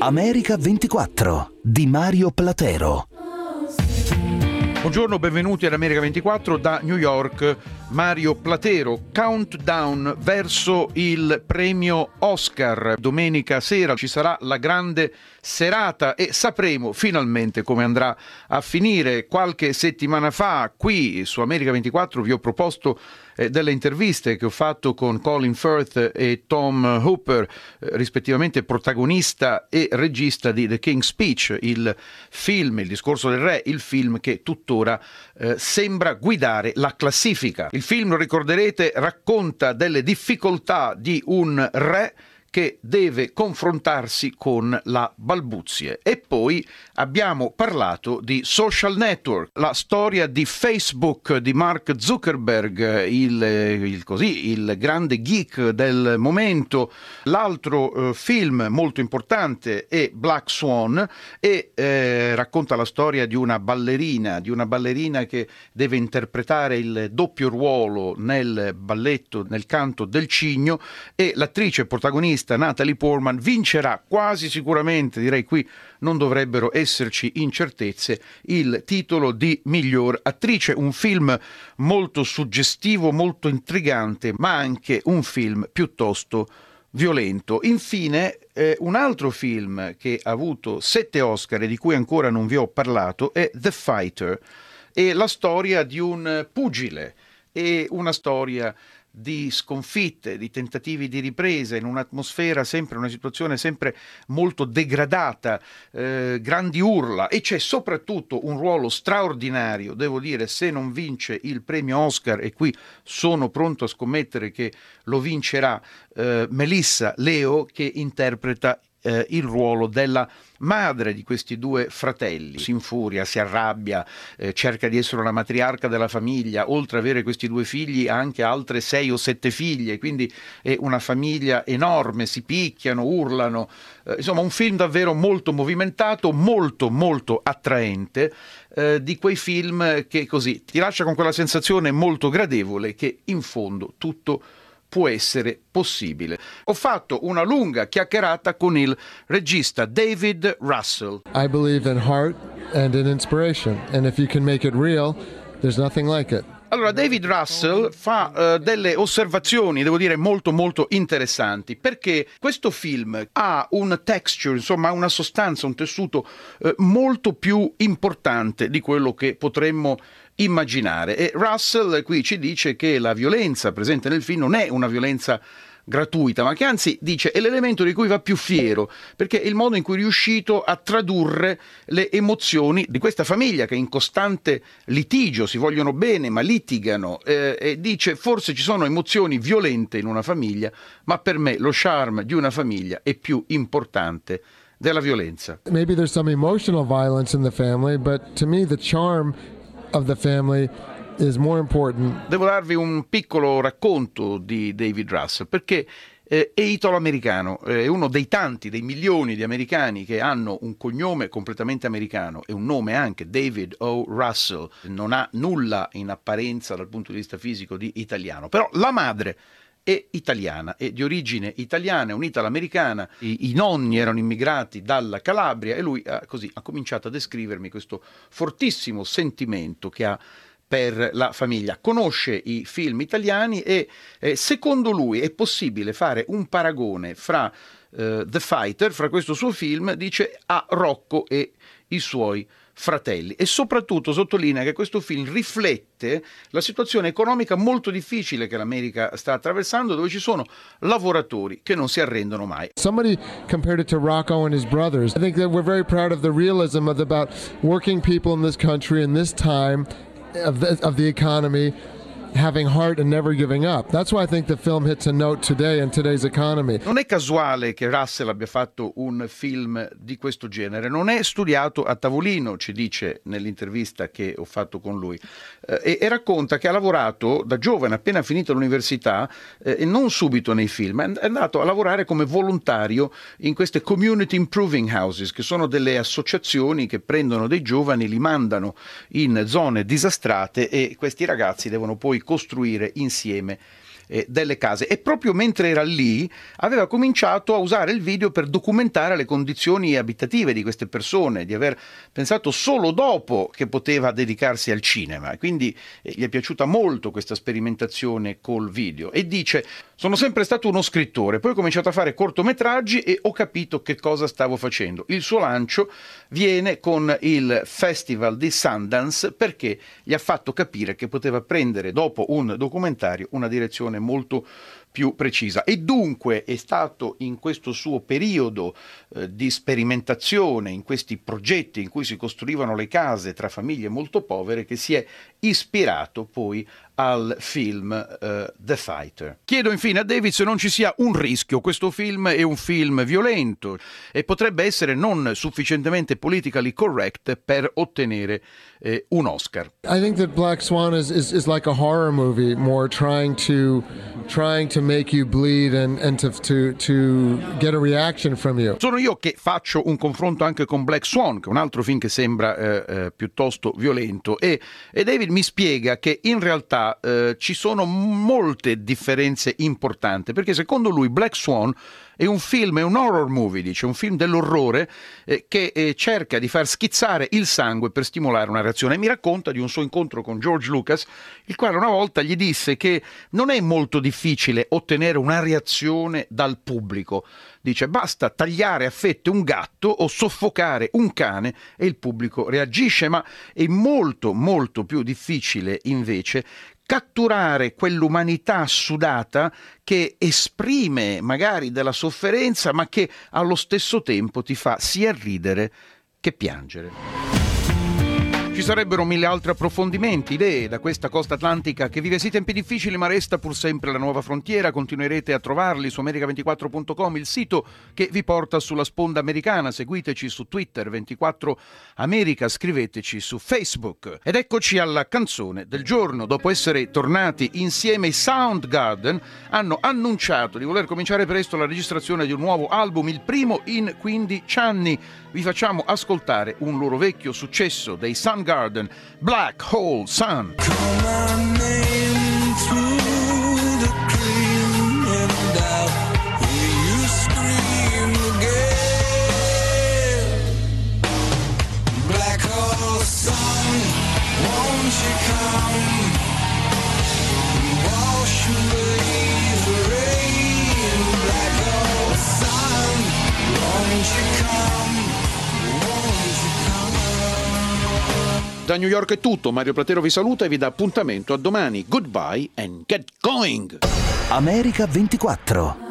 America 24 di Mario Platero. Buongiorno, benvenuti ad America 24 da New York. Mario Platero. Countdown verso il premio Oscar. Domenica sera ci sarà la grande serata e sapremo finalmente come andrà a finire. Qualche settimana fa qui su America 24 vi ho proposto delle interviste che ho fatto con Colin Firth e Tom Hooper, rispettivamente protagonista e regista di The King's Speech, il film, il discorso del re, il film che tuttora sembra guidare la classifica. Il film, lo ricorderete, racconta delle difficoltà di un re che deve confrontarsi con la balbuzie. E poi abbiamo parlato di social network, la storia di Facebook di Mark Zuckerberg, il grande geek del momento. L'altro film molto importante è Black Swan e racconta la storia di una ballerina che deve interpretare il doppio ruolo nel balletto, nel canto del cigno, e l'attrice protagonista Natalie Portman vincerà quasi sicuramente, direi qui non dovrebbero esserci incertezze, il titolo di miglior attrice. Un film molto suggestivo, molto intrigante, ma anche un film piuttosto violento. Infine, un altro film che ha avuto 7 Oscar e di cui ancora non vi ho parlato è The Fighter, e la storia di un pugile e una storia di sconfitte, di tentativi di ripresa in un'atmosfera sempre, una situazione sempre molto degradata, grandi urla, e c'è soprattutto un ruolo straordinario, devo dire, se non vince il premio Oscar, e qui sono pronto a scommettere che lo vincerà, Melissa Leo, che interpreta il ruolo della madre di questi due fratelli. Si infuria, si arrabbia, cerca di essere una matriarca della famiglia, oltre ad avere questi 2 figli ha anche altre 6 o 7 figlie, quindi è una famiglia enorme, si picchiano, urlano, insomma un film davvero molto movimentato, molto molto attraente, di quei film che così ti lascia con quella sensazione molto gradevole che in fondo tutto può essere possibile. Ho fatto una lunga chiacchierata con il regista David Russell. I believe in heart and in inspiration, and if you can make it real, there's nothing like it. Allora, David Russell fa delle osservazioni, devo dire, molto molto interessanti, perché questo film ha un texture, insomma, una sostanza, un tessuto molto più importante di quello che potremmo immaginare. E Russell qui ci dice che la violenza presente nel film non è una violenza gratuita, ma che anzi, dice, è l'elemento di cui va più fiero, perché è il modo in cui è riuscito a tradurre le emozioni di questa famiglia che è in costante litigio, si vogliono bene ma litigano, e dice forse ci sono emozioni violente in una famiglia, ma per me lo charme di una famiglia è più importante della violenza. Maybe there's some emotional violence in the family, but to me the charm of the family is more important. Devo darvi un piccolo racconto di David Russell, perché è italo-americano, è uno dei tanti, dei milioni di americani che hanno un cognome completamente americano e un nome anche, David O. Russell. Non ha nulla in apparenza dal punto di vista fisico di italiano, però la madre è italiana, è di origine italiana, è un'italo-americana, i nonni erano immigrati dalla Calabria e lui ha cominciato a descrivermi questo fortissimo sentimento che ha per la famiglia. Conosce i film italiani e secondo lui è possibile fare un paragone fra The Fighter, fra questo suo film, dice, a Rocco e i suoi fratelli, e soprattutto sottolinea che questo film riflette la situazione economica molto difficile che l'America sta attraversando, dove ci sono lavoratori che non si arrendono mai. Somebody compared it to Rocco and his brothers. I think that we're very proud of the realism about working people in this country in this time of the economy having heart and never giving up. That's why I think the film hits a note today in today's economy. Non è casuale che Russell abbia fatto un film di questo genere, non è studiato a tavolino, ci dice nell'intervista che ho fatto con lui, e racconta che ha lavorato da giovane, appena finito l'università, e non subito nei film, è andato a lavorare come volontario in queste community improving houses, che sono delle associazioni che prendono dei giovani, li mandano in zone disastrate e questi ragazzi devono poi costruire insieme delle case, e proprio mentre era lì aveva cominciato a usare il video per documentare le condizioni abitative di queste persone, di aver pensato solo dopo che poteva dedicarsi al cinema, e quindi gli è piaciuta molto questa sperimentazione col video, e dice: sono sempre stato uno scrittore, poi ho cominciato a fare cortometraggi e ho capito che cosa stavo facendo. Il suo lancio viene con il Festival di Sundance, perché gli ha fatto capire che poteva prendere dopo un documentario una direzione molto più precisa, e dunque è stato in questo suo periodo di sperimentazione, in questi progetti in cui si costruivano le case tra famiglie molto povere, che si è ispirato poi al film The Fighter. Chiedo infine a David se non ci sia un rischio. Questo film è un film violento e potrebbe essere non sufficientemente politically correct per ottenere un Oscar. I think that Black Swan is like a horror movie, more trying to make you bleed and to get a reaction from you. Sono io che faccio un confronto anche con Black Swan, che è un altro film che sembra piuttosto violento, e David mi spiega che in realtà ci sono molte differenze importanti, perché secondo lui Black Swan è un film, è un horror movie, dice, un film dell'orrore che cerca di far schizzare il sangue per stimolare una reazione. E mi racconta di un suo incontro con George Lucas, il quale una volta gli disse che non è molto difficile ottenere una reazione dal pubblico. Dice: basta tagliare a fette un gatto o soffocare un cane e il pubblico reagisce, ma è molto molto più difficile invece catturare quell'umanità sudata che esprime magari della sofferenza, ma che allo stesso tempo ti fa sia ridere che piangere. Ci sarebbero mille altri approfondimenti, idee da questa costa atlantica che vive sì tempi difficili ma resta pur sempre la nuova frontiera. Continuerete a trovarli su America24.com, il sito che vi porta sulla sponda americana. Seguiteci su Twitter 24 America, scriveteci su Facebook. Ed eccoci alla canzone del giorno. Dopo essere tornati insieme, i Soundgarden hanno annunciato di voler cominciare presto la registrazione di un nuovo album, il primo in 15 anni. Vi facciamo ascoltare un loro vecchio successo dei Soundgarden, Black Hole Sun. Da New York è tutto, Mario Platero vi saluta e vi dà appuntamento a domani. Goodbye and get going! America 24.